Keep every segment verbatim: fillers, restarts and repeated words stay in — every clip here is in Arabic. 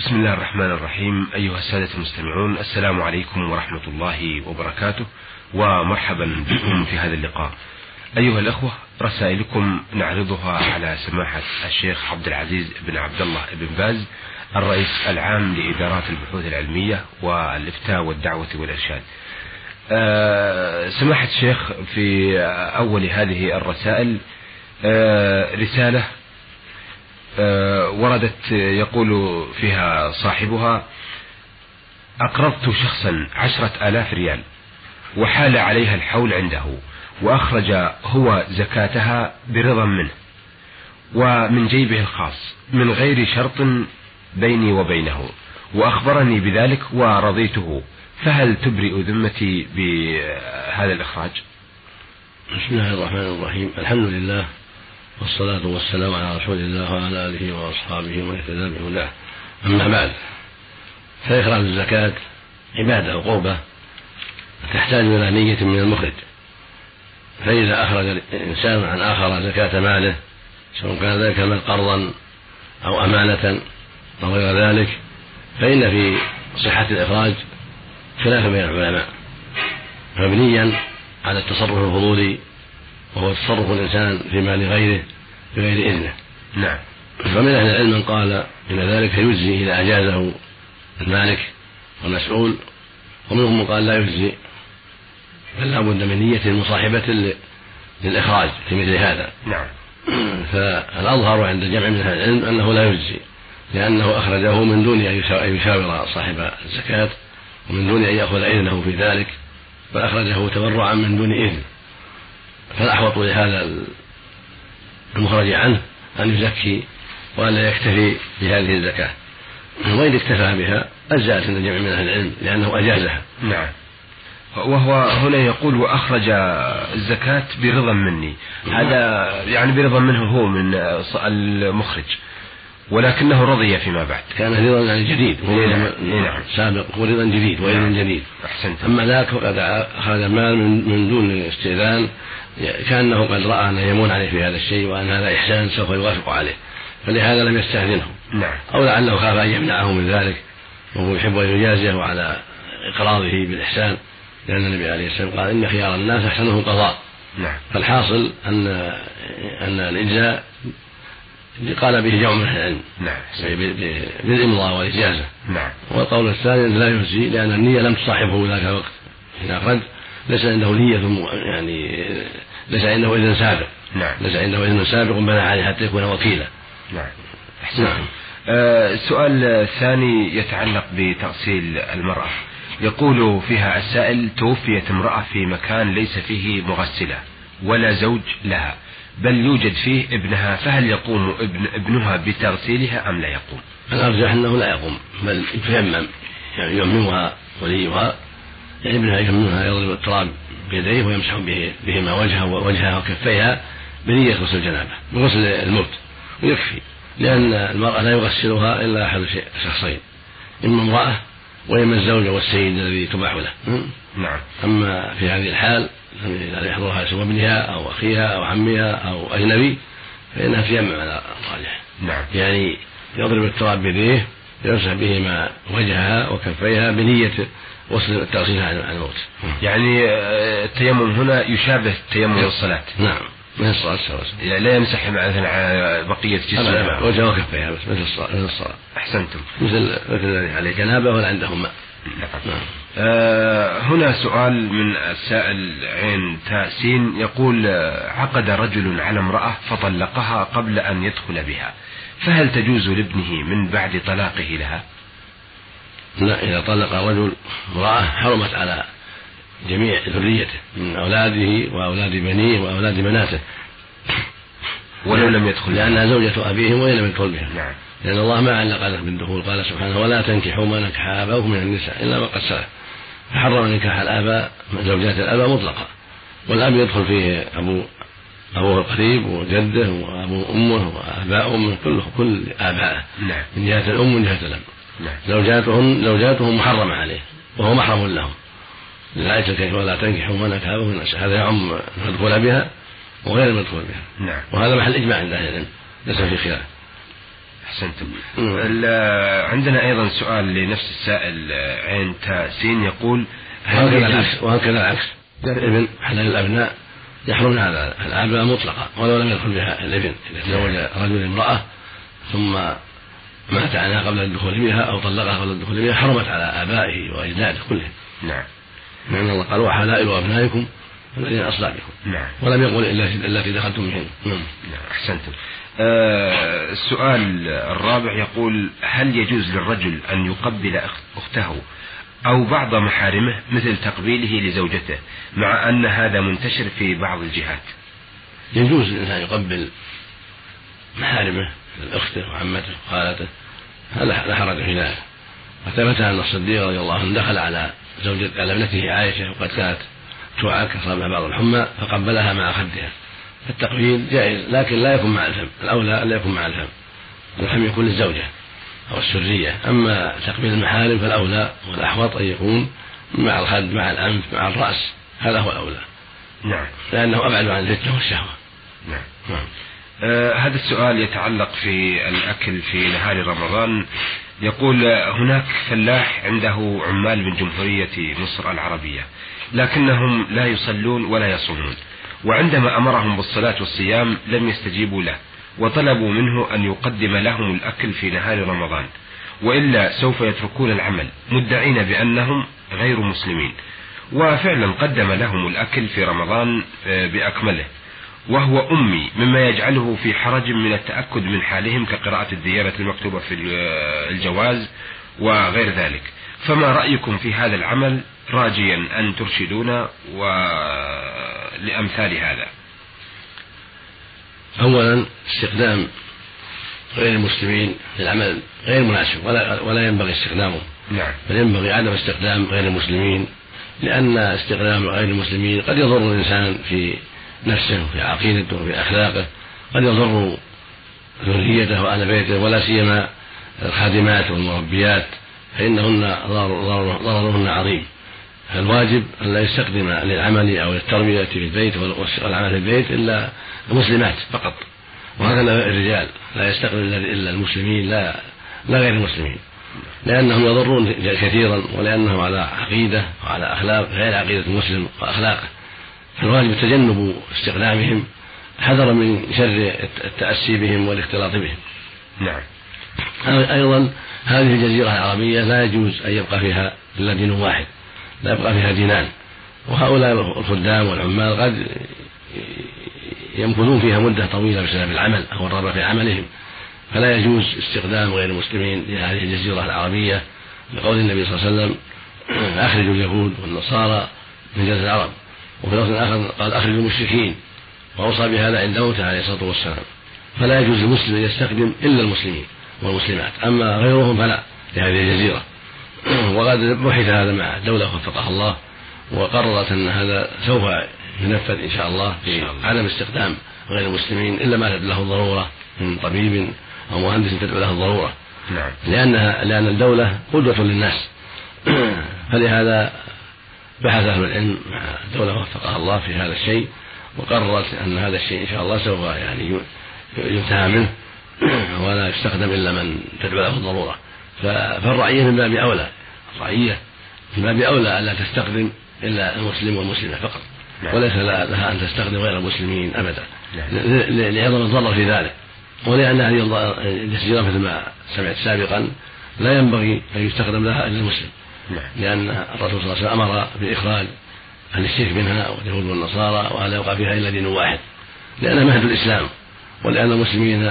بسم الله الرحمن الرحيم. أيها السادة المستمعون، السلام عليكم ورحمة الله وبركاته، ومرحبا بكم في هذا اللقاء. أيها الأخوة، رسائلكم نعرضها على سماحة الشيخ عبد العزيز بن عبد الله بن باز، الرئيس العام لإدارات البحوث العلمية والإفتاء والدعوة والإرشاد. أه سماحة الشيخ، في أول هذه الرسائل أه رسالة أه وردت يقول فيها صاحبها: أقرضت شخصا عشرة آلاف ريال وحال عليها الحول عنده، وأخرج هو زكاتها برضا منه ومن جيبه الخاص من غير شرط بيني وبينه، وأخبرني بذلك ورضيته، فهل تبرئ ذمتي بهذا الإخراج؟ بسم الله الرحمن الرحيم. الحمد لله والصلاة والسلام على رسول الله وعلى آله وأصحابه ومن اهتدى بهداه. أما بعد، فإخراج الزكاة عبادة وقربة تحتاج إلى نية من المخرج، فإذا أخرج الإنسان عن آخر زكاة ماله، سواء كان ذلك المال قرضا أو أمانة أو غير ذلك، فإن في صحة الإخراج خلاف بين العلماء، مبنيا على التصرف الفضولي، وهو تصرف الإنسان في مال غيره بغير إذنه. نعم. فمن أهل العلم من قال إن ذلك يجزي إذا أجازه المالك والمسؤول، ومنهم من قال لا يجزي، بل لا بد من نية مصاحبة للإخراج في مثل هذا. نعم. فالأظهر عند جمع من أهل العلم أنه لا يجزي، لأنه أخرجه من دون أن يشاور صاحب الزكاة ومن دون أن يأخذ إذنه في ذلك، فأخرجه تبرعا من دون إذن، فالأحوط لهذا المخرج عنه أن يزكي وأن لا يكتفي بهذه الزكاة، وإن اكتفى بها أجزأت عند جمع من أهل العلم لأنه أجازها. نعم. وهو هنا يقول: وأخرج الزكاة برضا مني. هذا يعني برضا منه هو من المخرج، ولكنه رضي فيما بعد. كان رضا يعني جديد، نعم. سابق ورضا جديد وإذن نعم. جديد. أحسنت. أما ذاك فقد أخذ المال من, من دون استئذان، كأنه قد رأى أن يمون عليه في هذا الشيء وأن هذا إحسان سوف يوافق عليه، فلهذا لم يستأذنه. نعم. أو لعله خاف أن يمنعه من ذلك، وهو يحب أن يجازيه على إقراضه بالإحسان، لأن النبي عليه السلام قال: إن خيار الناس أحسنهم قضاء. نعم. فالحاصل أن أن الإجزاء قال به جمع من أهل العلم. نعم. بالإمضاء والإجازة. نعم. والقول الثاني أن لا يجزي، لأن النية لم تصاحبه ذاك الوقت حين أخرج، ليس عنده نية، يعني ليس عنده إذن سابق. نعم. ليس عنده إذن سابق بنى عليه حتى يكون وكيلا. نعم. نعم. آه السؤال الثاني يتعلق بتغسيل المرأة. يقول فيها السائل: توفيت امرأة في مكان ليس فيه مغسلة ولا زوج لها، بل يوجد فيه ابنها، فهل يقوم ابن ابنها بتغسيلها أم لا يقوم؟ الأرجح أنه لا يقوم، بل يتيمم، يعني يممها وليها، يعني ابنها يممها، يضرب التراب بيديه ويمسح به بهما وجهها ووجهها وكفيها بنية غسل الجنابة بغسل الموت، ويكفي، لأن المرأة لا يغسلها إلا أحد شخصين: إما امرأة وإما الزوج والسيد الذي تباح له. نعم. أما في هذه الحال إذا يحضرها سوى ابنها أو أخيها أو عمها أو أجنبي، فإنها تيمم على الراجح. نعم. يعني يضرب التراب بيديه يمسح بهما وجهها وكفيها بنية وصل التغسيل عن الموت. يعني التيمم هنا يشابه تيمم الصلاة. نعم، مثل الصلاة الصلاة. يعني لا يمسح مثلا على بقية جسمه، وجهه وكفيها بس مثل الصلاة. أحسنتم. مثل مثل عليه جنابة ولا عندهم ماء. نعم. آه هنا سؤال من السائل عين تاسين، يقول: عقد رجل على امرأة فطلقها قبل أن يدخل بها، فهل تجوز لابنه من بعد طلاقه لها؟ لا، إذا طلق رجل امرأة حرمت على جميع ذريته من أولاده وأولاد بنيه وأولاد بناته ولو لم يدخل، لأنها زوجة أبيهم وإن لم يدخل بهم. نعم. لأن الله ما علق له بالدخول، قال سبحانه: ولا تنكحوا ما نكح آباؤكم من النساء إلا ما قد سلف، فحرم نكاح الآباء من زوجات الآباء مطلقا، والأب يدخل فيه أبو أبوه القريب وجده وأبو أمه وآباء أمه كله كل آبائه. نعم. من جهة الأم ومن جهة الأب. نعم. زوجاتهم زوجاتهم محرمة عليه وهو محرم لهم، لذلك ولا تنكحوا ما نكح آباؤكم من النساء، هذا يعم المدخول بها وغير المدخول بها. نعم. وهذا محل إجماع عند أهل العلم، ليس في خلاف. أحسنتم. عندنا أيضا سؤال لنفس السائل عين تاسين يقول وهكذا العكس وهكذا العكس الابن حلال الأبناء يحرم على الآباء مطلقا ولو لم يدخل بها الابن إذا تزوج رجل امرأة ثم مات عنها قبل الدخول بها أو طلقها قبل الدخول بها حرمت على آبائه وأجداده كلهم. نعم. لأن الله قال وحلائل أبنائكم الذين أصلابكم. نعم. ولم يقل إلا التي دخلتم بهن. نعم. أحسنتم. آه السؤال الرابع يقول هل يجوز للرجل أن يقبل أخته أو بعض محارمه مثل تقبيله لزوجته مع أن هذا منتشر في بعض الجهات؟ يجوز الإنسان يقبل محارمه من أخته وعمته وخالته، هذا لا حرج في ذلك. وثبت أن الصديق رضي الله عنه دخل على زوجة على ابنته عائشة وقد كانت تعاك أصابها بعض الحمى فقبلها مع خدها، فالتقبيل جائز لكن لا يكون مع الفم، الأولى أن لا يكون مع الفم، الفم يكون للزوجة أو السرية. أما تقبيل المحارم فالأولى والأحوط أن يكون مع الخد مع الأنف مع الرأس، هذا هو الأولى. نعم. لأنه أبعد عن الفتنة والشهوة. نعم. نعم. آه هذا السؤال يتعلق في الأكل في نهار رمضان. يقول هناك فلاح عنده عمال من جمهورية مصر العربية لكنهم لا يصلون ولا يصومون، وعندما أمرهم بالصلاة والصيام لم يستجيبوا له وطلبوا منه أن يقدم لهم الأكل في نهار رمضان وإلا سوف يتركون العمل مدعين بأنهم غير مسلمين، وفعلا قدم لهم الأكل في رمضان بأكمله وهو أمي مما يجعله في حرج من التأكد من حالهم كقراءة الديانة المكتوبة في الجواز وغير ذلك، فما رأيكم في هذا العمل راجيا أن ترشدونا ولأمثال هذا؟ أولا استخدام غير المسلمين للعمل غير مناسب ولا, ولا ينبغي استخدامه. نعم. بل ينبغي عدم استخدام غير المسلمين، لأن استخدام غير المسلمين قد يضر الإنسان في نفسه وفي عقيدته وفي أخلاقه، قد يضر ذريته وأهل بيته ولا سيما الخادمات والمربيات فإنهن ضررهن عظيم. فالواجب أن لا يستخدم للعمل أو للتربية في البيت والعمل في البيت إلا المسلمات فقط، وهكذا الرجال لا يستخدم إلا المسلمين لا لا غير المسلمين، لأنهم يضرون كثيرا ولأنهم على عقيدة وعلى أخلاق غير عقيدة المسلم وأخلاقه، فالواجب تجنب استخدامهم حذرا من شر التأسي بهم والاختلاط بهم. نعم. أيضا هذه الجزيرة العربية لا يجوز أن يبقى فيها إلا دين واحد، لا يبقى فيها دينان، وهؤلاء الخدام والعمال قد يمكثون فيها مدة طويلة بسبب العمل أو الرغبة في عملهم، فلا يجوز استخدام غير المسلمين لهذه الجزيرة العربية، لقول النبي صلى الله عليه وسلم أخرجوا اليهود والنصارى من جزيرة العرب، وفي لفظ آخر قال أخرجوا المشركين، وأوصى بهذا عند موته عليه الصلاة والسلام. فلا يجوز للمسلم أن يستخدم إلا المسلمين والمسلمات، أما غيرهم فلا لهذه الجزيرة. وقد بحث هذا مع الدولة وفقها الله وقررت أن هذا سوف ينفذ إن شاء الله في عدم استخدام غير المسلمين إلا ما تدعو له الضرورة من طبيب أو مهندس تدعو له الضرورة. نعم. لأنها لأن الدولة قدوة للناس فلهذا بحث أهل العلم مع الدولة وفقها الله في هذا الشيء، وقررت أن هذا الشيء إن شاء الله سوف يعني ينتهى منه ولا يستخدم إلا من تدعو له الضرورة. فالرعية من باب أولى، الرعية من باب أولى ألا تستخدم إلا المسلم والمسلمة فقط. نعم. وليس لها أن تستخدم غير المسلمين أبدا. نعم. لعظم الضرر في ذلك، ولأن هذه الجزيرة مثل ما سمعت سابقا لا ينبغي أن يستخدم لها إلا المسلم. نعم. لأن الرسول صلى الله عليه وسلم أمر بإخراج أهل الشرك منها واليهود والنصارى وألا يبقى فيها إلا دين واحد، لأنها مهد الإسلام، ولأن المسلمين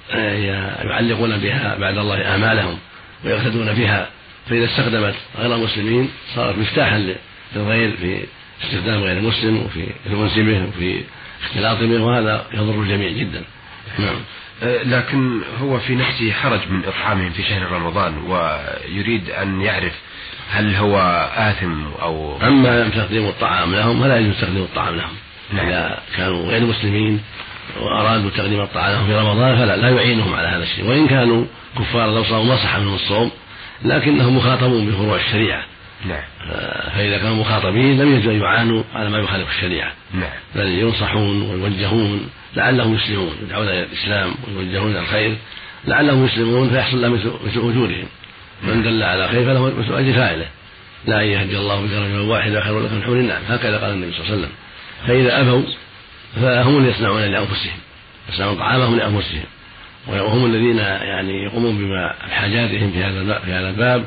يعلقون بها بعد الله آمالهم ويقتدون بها، فإذا استخدمت غير المسلمين صارت مفتاحا للغير في استخدام غير المسلم وفي الأنس به وفي اختلاط به، وهذا يضر الجميع جدا. نعم. لكن هو في نفسه حرج من إطعامهم في شهر رمضان ويريد أن يعرف هل هو آثم أو أما تقديم الطعام لهم فلا يجوز تقديم الطعام لهم. نعم. إذا كانوا غير مسلمين وأرادوا تقديم الطعام لهم في رمضان فلا لا يعينهم على هذا الشيء، وإن كانوا كفار لو صاموا ما صح منهم الصوم لكنهم مخاطبون بفروع الشريعة. نعم. فإذا كانوا مخاطبين لم يجوز أن يعانوا على ما يخالف الشريعة. نعم. بل ينصحون ويوجهون لعلهم يسلمون، يدعون إلى الإسلام ويوجهون إلى الخير لعلهم يسلمون فيحصل لهم مثل أجورهم، من دل على خير فله مثل أجر فاعله، لا أن يهدي الله بك رجلا واحدا خير لك من حمر النعم، هكذا قال النبي صلى الله عليه وسلم. فإذا أبوا فهم اللي يصنعون لأنفسهم، يصنعون طعامهم لأنفسهم، وهم الذين يعني يقومون بما بحاجاتهم في هذا في هذا الباب،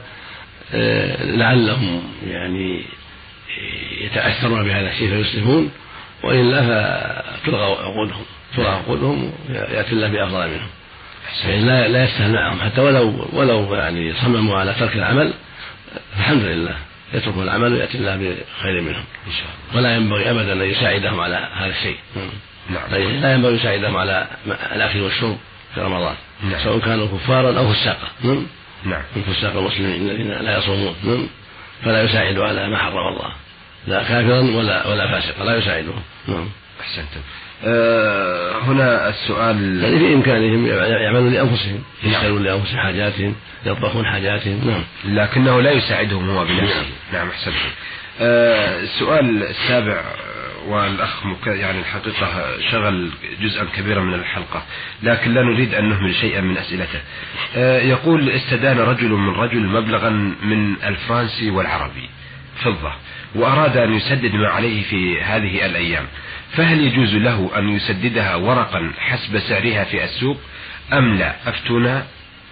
لعلهم يعني يتأثرون بهذا الشيء فيسلمون، وإلا فتلغى عقودهم تلغى عقودهم يأتي الله بأفضل منهم، يعني لا لا يستهل معهم حتى ولو ولو يعني صمموا على ترك العمل، الحمد لله يتركوا العمل ويأتي الله بخير منهم إن شاء الله. ولا ينبغي أبدا أن يساعدهم على هذا الشيء. نعم. لا ينبغي يساعدهم على الأكل والشرب في رمضان. نعم. سواء كانوا كفارا أو فساقا. نعم. من فساق المسلمين الذين لا يصومون فلا يساعد على ما حرم الله، لا كافرا ولا ولا فاسقا لا يساعدهم. نعم. أحسنتم. أه هنا السؤال، يعني في إمكانهم يعملون لأنفسهم، يشترون لأنفسهم حاجاتهم، يطبخون حاجاتهم. نعم. لكنه لا يساعدهم هو بنفسه. نعم. أحسنتم. أه السؤال السابع، والأخ يعني الحقيقة شغل جزءا كبيرا من الحلقة، لكن لا نريد أن نهمل شيئا من أسئلته. أه يقول: استدان رجل من رجل مبلغا من الفرنسي والعربي فضة، وأراد أن يسدد ما عليه في هذه الأيام، فهل يجوز له أن يسددها ورقا حسب سعرها في السوق أم لا؟ أفتونا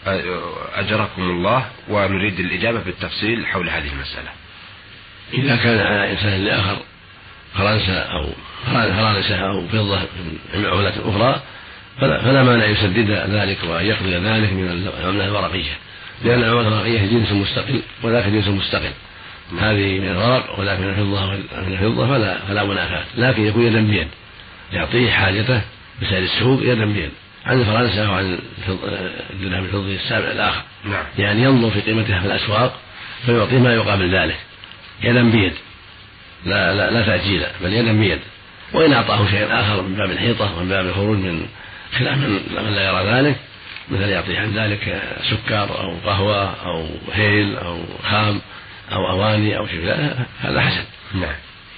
أجركم الله، ونريد الإجابة بالتفصيل حول هذه المسألة. إذا كان على إنسان لآخر فرنسا أو فرنسا أو فضة من عملة أخرى فلا مانع يسدد ذلك وأن يقضي ذلك من العملة الورقية، لأن العملة الورقية جنس مستقل وذاك جنس مستقل، هذه من الورق وذاك من الفضة من الفضة فلا فلا منافاة، لكن يكون يدا بيد، يعطيه حاجته بسعر السوق يدا بيد عن فرنسا وعن الدرهم الفضي السابع الآخر. نعم. يعني ينظر في قيمتها في الأسواق فيعطيه ما يقابل ذلك يدا بيد، لا لا لا تأجيلا بل يدا بيد. وإن أعطاه شيئا آخر من باب الحيطة ومن باب الخروج من خلاف من لا يرى ذلك، مثل يعطيه عن ذلك سكر أو قهوة أو هيل أو خام أو أواني أو شيء، هذا حسن. نعم.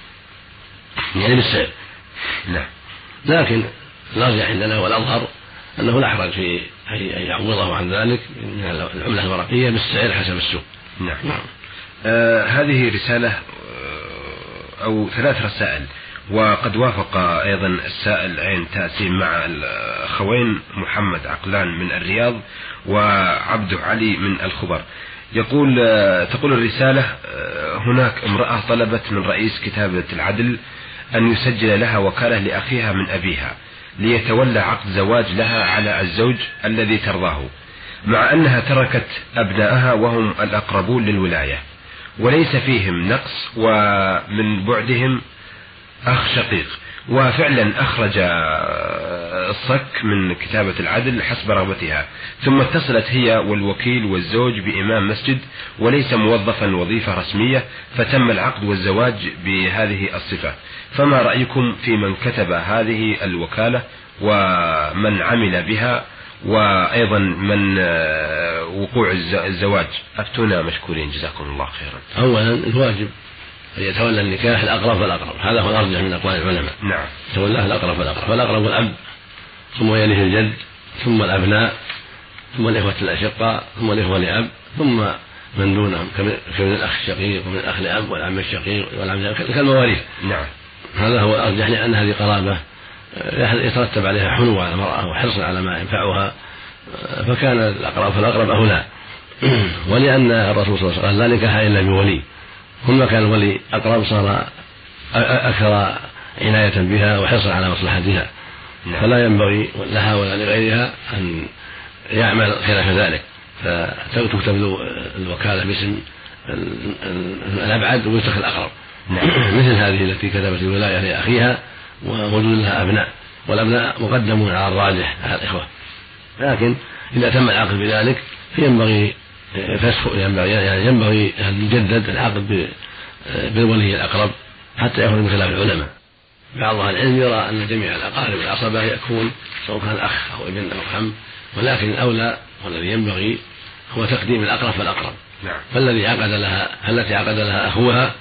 يعني بالسعر. نعم. لكن الأرجح عندنا والأظهر أنه لا حرج في أن يعوضه عن ذلك من العملة الورقية بالسعر حسب السوق. نعم. نعم. آه هذه رسالة آه أو ثلاث رسائل، وقد وافق أيضا السائل عين تأسيم مع الأخوين محمد عقلان من الرياض وعبده علي من الخبر. يقول تقول الرسالة: هناك امرأة طلبت من رئيس كتابة العدل أن يسجل لها وكالة لأخيها من أبيها ليتولى عقد زواج لها على الزوج الذي ترضاه، مع أنها تركت أبنائها وهم الأقربون للولاية وليس فيهم نقص، ومن بعدهم أخ شقيق، وفعلا أخرج الصك من كتابة العدل حسب رغبتها، ثم اتصلت هي والوكيل والزوج بإمام مسجد وليس موظفا وظيفة رسمية، فتم العقد والزواج بهذه الصفة. فما رأيكم في من كتب هذه الوكالة ومن عمل بها، وأيضا من وقوع الزواج؟ أفتونا مشكورين جزاكم الله خيرا. أولا الواجب أن يتولى النكاح الأقرب فالأقرب، هذا هو الأرجح من أقوال العلماء. نعم. تولاه الأقرب فالأقرب، فالأقرب الأب، ثم يليه الجد، ثم الأبناء، ثم الإخوة الأشقاء، ثم الإخوة لأب، ثم من دونهم كمن الأخ الشقيق ومن الأخ لأب والعم الشقيق والعم كالمواريث. نعم. هذا هو الأرجح، لأن هذه قرابة يترتب عليها حنو على المرأة وحرصا على ما ينفعها، فكان الأقرب فالأقرب أولى. ولأن الرسول صلى الله عليه وسلم قال: لا نكاح إلا بولي، ثم كان الولي أقرب صار أكثر عناية بها وحرصا على مصلحتها. نعم. فلا ينبغي لها ولا لغيرها أن يعمل خلاف ذلك، فتكتب الوكالة باسم الأبعد ويترك الأقرب. نعم. مثل هذه التي كتبت الولاية لأخيها ووجود لها أبناء، والأبناء مقدمون على الراجح على الإخوة، لكن إذا تم العقد بذلك فينبغي فسخ، يعني ينبغي أن يجدد العقد بالولي الأقرب حتى يخرج من خلاف العلماء. بعض أهل العلم يرى أن جميع الأقارب والعصبة يكون سواء كان أخ أو ابن أو عم، ولكن الأولى والذي ينبغي هو تقديم الأقرب فالأقرب. نعم. فالذي عقد لها التي عقد لها أخوها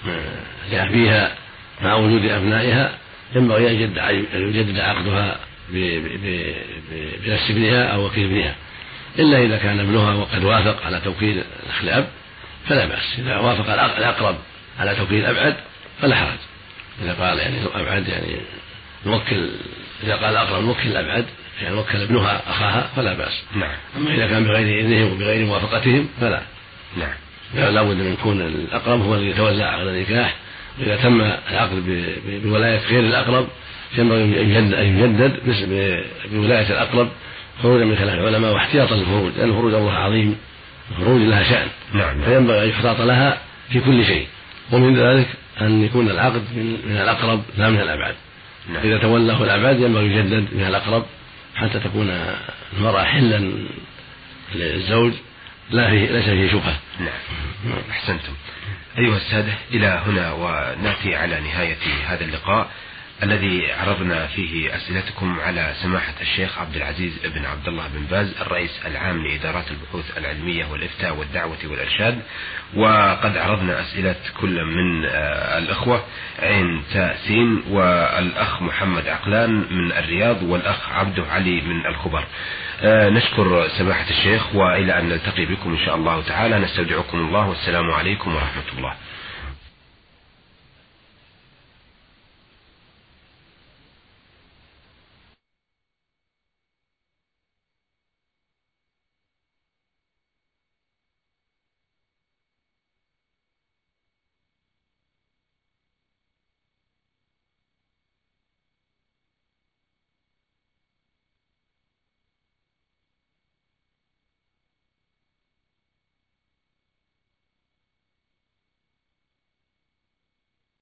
لأبيها مع وجود أبنائها ينبغي أن يجدد عقدها بنفس ابنها أو وكيل ابنها، إلا إذا كان ابنها وقد وافق على توكيل الأخ الأب فلا بأس. إذا وافق الأقرب على توكيل الأبعد فلا حرج. إذا قال يعني أبعد يعني نوكل، إذا قال الأقرب نوكل الأبعد يعني وكل ابنها أخاها فلا بأس. نعم. أما إذا كان بغير إذنهم وبغير موافقتهم فلا. نعم. لا بد من يكون الأقرب هو الذي يتولى عقد النكاح، وإذا تم العقد بولاية غير الأقرب ينبغي أن يجدد بولاية الأقرب خروجا من خلاف العلماء واحتياطا للفروج، لأن فروج الله عظيم، الفروج لها شأن. نعم. فينبغي أن يحتاط لها في كل شيء، ومن ذلك أن يكون العقد من الأقرب لا من الأبعد. نعم. إذا تولاه الأبعد ينبغي يجدد من الأقرب حتى تكون المرأة حلا للزوج لا فيه ليس فيه شبهة. نعم. أحسنتم. أيها السادة، إلى هنا ونأتي على نهاية هذا اللقاء الذي عرضنا فيه أسئلتكم على سماحة الشيخ عبد العزيز بن عبد الله بن باز الرئيس العام لإدارات البحوث العلمية والإفتاء والدعوة والإرشاد. وقد عرضنا أسئلة كل من الأخوة عين تاسين والأخ محمد عقلان من الرياض والأخ عبده علي من الخبر. نشكر سماحة الشيخ، وإلى أن نلتقي بكم إن شاء الله تعالى نستودعكم الله، والسلام عليكم ورحمة الله.